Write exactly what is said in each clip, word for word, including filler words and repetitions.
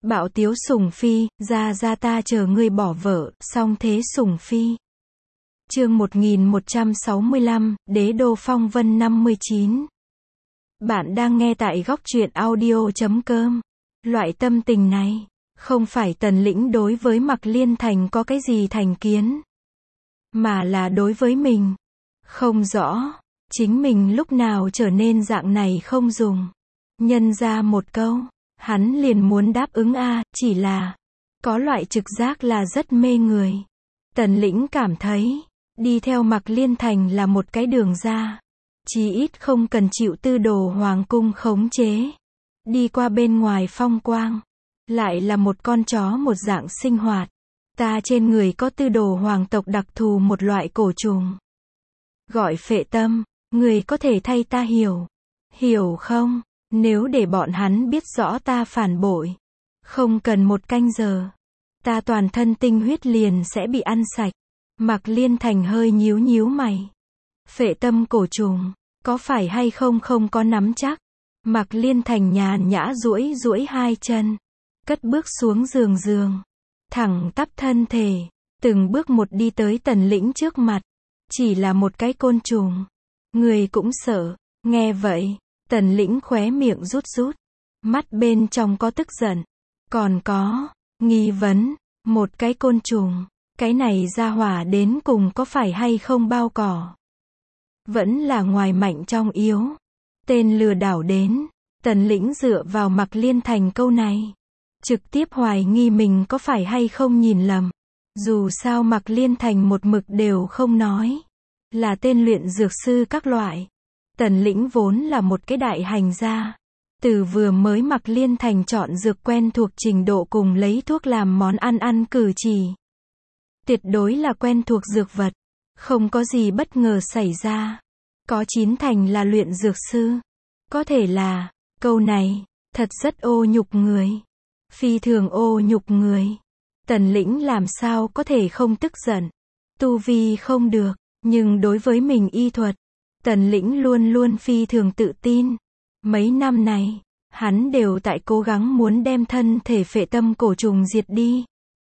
Bạo tiếu sủng phi, ra ra ta chờ ngươi bỏ vợ, song thế sủng phi. Chương một nghìn một trăm sáu mươi lăm, Đế đô phong vân năm mươi chín. Bạn đang nghe tại góc truyện audio chấm com. Loại tâm tình này, không phải Tần Lĩnh đối với Mạc Liên Thành có cái gì thành kiến, mà là đối với mình. Không rõ, chính mình lúc nào trở nên dạng này không dùng. Nhân ra một câu, hắn liền muốn đáp ứng a, chỉ là, có loại trực giác là rất mê người. Tần Lĩnh cảm thấy, đi theo Mạc Liên Thành là một cái đường ra. Chí ít không cần chịu tư đồ hoàng cung khống chế. Đi qua bên ngoài phong quang. Lại là một con chó một dạng sinh hoạt. Ta trên người có tư đồ hoàng tộc đặc thù một loại cổ trùng. Gọi phệ tâm, người có thể thay ta hiểu. Hiểu không? Nếu để bọn hắn biết rõ ta phản bội. Không cần một canh giờ. Ta toàn thân tinh huyết liền sẽ bị ăn sạch. Mạc Liên Thành hơi nhíu nhíu mày. Phệ tâm cổ trùng, có phải hay không không có nắm chắc. Mạc Liên Thành nhàn nhã duỗi duỗi hai chân. Cất bước xuống giường giường. Thẳng tắp thân thể. Từng bước một đi tới Tần Lĩnh trước mặt. Chỉ là một cái côn trùng. Người cũng sợ. Nghe vậy, Tần Lĩnh khóe miệng rút rút. Mắt bên trong có tức giận. Còn có, nghi vấn. Một cái côn trùng. Cái này ra hỏa đến cùng có phải hay không bao cỏ. Vẫn là ngoài mạnh trong yếu. Tên lừa đảo đến. Tần Lĩnh dựa vào Mạc Liên Thành câu này. Trực tiếp hoài nghi mình có phải hay không nhìn lầm. Dù sao Mạc Liên Thành một mực đều không nói. Là tên luyện dược sư các loại. Tần Lĩnh vốn là một cái đại hành gia. Từ vừa mới Mạc Liên Thành chọn dược quen thuộc trình độ cùng lấy thuốc làm món ăn ăn cử chỉ. Tuyệt đối là quen thuộc dược vật. Không có gì bất ngờ xảy ra. Có chín thành là luyện dược sư. Có thể là, câu này, thật rất ô nhục người. Phi thường ô nhục người. Tần Lĩnh làm sao có thể không tức giận. Tu vi không được, nhưng đối với mình y thuật, Tần Lĩnh luôn luôn phi thường tự tin. Mấy năm này, hắn đều tại cố gắng muốn đem thân thể phệ tâm cổ trùng diệt đi.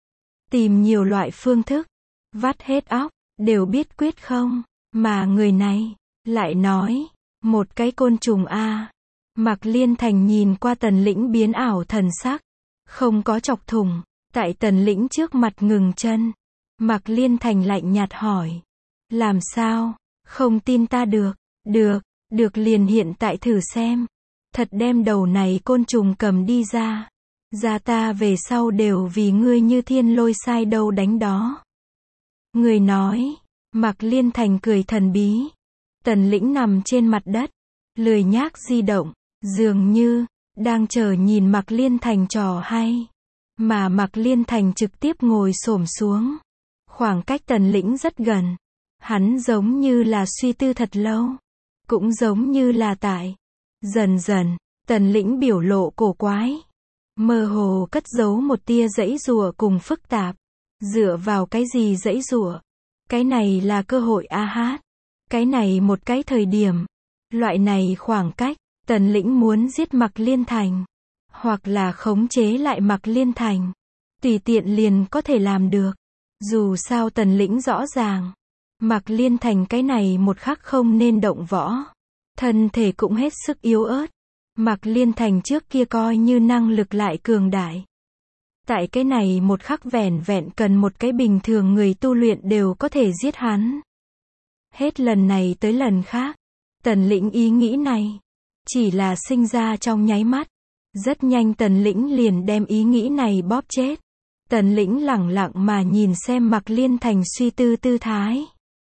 Tìm nhiều loại phương thức, vắt hết óc, đều biết quyết không, mà người này, lại nói, một cái côn trùng a. Mạc Liên Thành nhìn qua Tần Lĩnh biến ảo thần sắc, không có chọc thủng, tại Tần Lĩnh trước mặt ngừng chân. Mạc Liên Thành lạnh nhạt hỏi, làm sao, không tin ta được, được, được liền hiện tại thử xem, thật đem đầu này côn trùng cầm đi ra. Ra ta về sau đều vì ngươi như thiên lôi sai đâu đánh đó. Người nói, Mạc Liên Thành cười thần bí. Tần Lĩnh nằm trên mặt đất, lười nhác di động, dường như, đang chờ nhìn Mạc Liên Thành trò hay. Mà Mạc Liên Thành trực tiếp ngồi xổm xuống. Khoảng cách Tần Lĩnh rất gần. Hắn giống như là suy tư thật lâu. Cũng giống như là tại. Dần dần, Tần Lĩnh biểu lộ cổ quái. Mơ hồ cất giấu một tia giãy giụa cùng phức tạp. Dựa vào cái gì giãy giụa? Cái này là cơ hội a hát. Cái này một cái thời điểm. Loại này khoảng cách, Tần Lĩnh muốn giết Mạc Liên Thành. Hoặc là khống chế lại Mạc Liên Thành. Tùy tiện liền có thể làm được. Dù sao Tần Lĩnh rõ ràng. Mạc Liên Thành cái này một khắc không nên động võ. Thân thể cũng hết sức yếu ớt. Mạc Liên Thành trước kia coi như năng lực lại cường đại. Tại cái này một khắc vẻn vẹn cần một cái bình thường người tu luyện đều có thể giết hắn. Hết lần này tới lần khác. Tần Lĩnh ý nghĩ này. Chỉ là sinh ra trong nháy mắt. Rất nhanh Tần Lĩnh liền đem ý nghĩ này bóp chết. Tần Lĩnh lẳng lặng mà nhìn xem Mạc Liên Thành suy tư tư thái.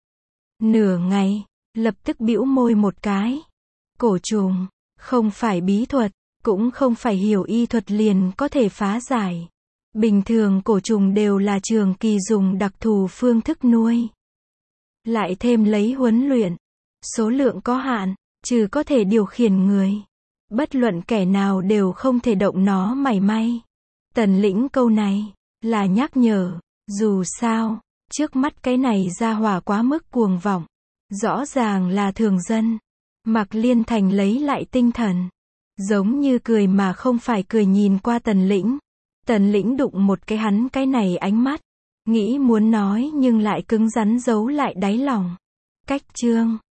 Nửa ngày, lập tức bĩu môi một cái. Cổ trùng, không phải bí thuật, cũng không phải hiểu y thuật liền có thể phá giải. Bình thường cổ trùng đều là trường kỳ dùng đặc thù phương thức nuôi. Lại thêm lấy huấn luyện. Số lượng có hạn, trừ có thể điều khiển người. Bất luận kẻ nào đều không thể động nó mảy may. Tần Lĩnh câu này, là nhắc nhở, dù sao, trước mắt cái này ra hỏa quá mức cuồng vọng. Rõ ràng là thường dân. Mạc Liên Thành lấy lại tinh thần. Giống như cười mà không phải cười nhìn qua Tần Lĩnh. Tần Lĩnh đụng một cái hắn cái này ánh mắt. Nghĩ muốn nói nhưng lại cứng rắn giấu lại đáy lòng. Cách chương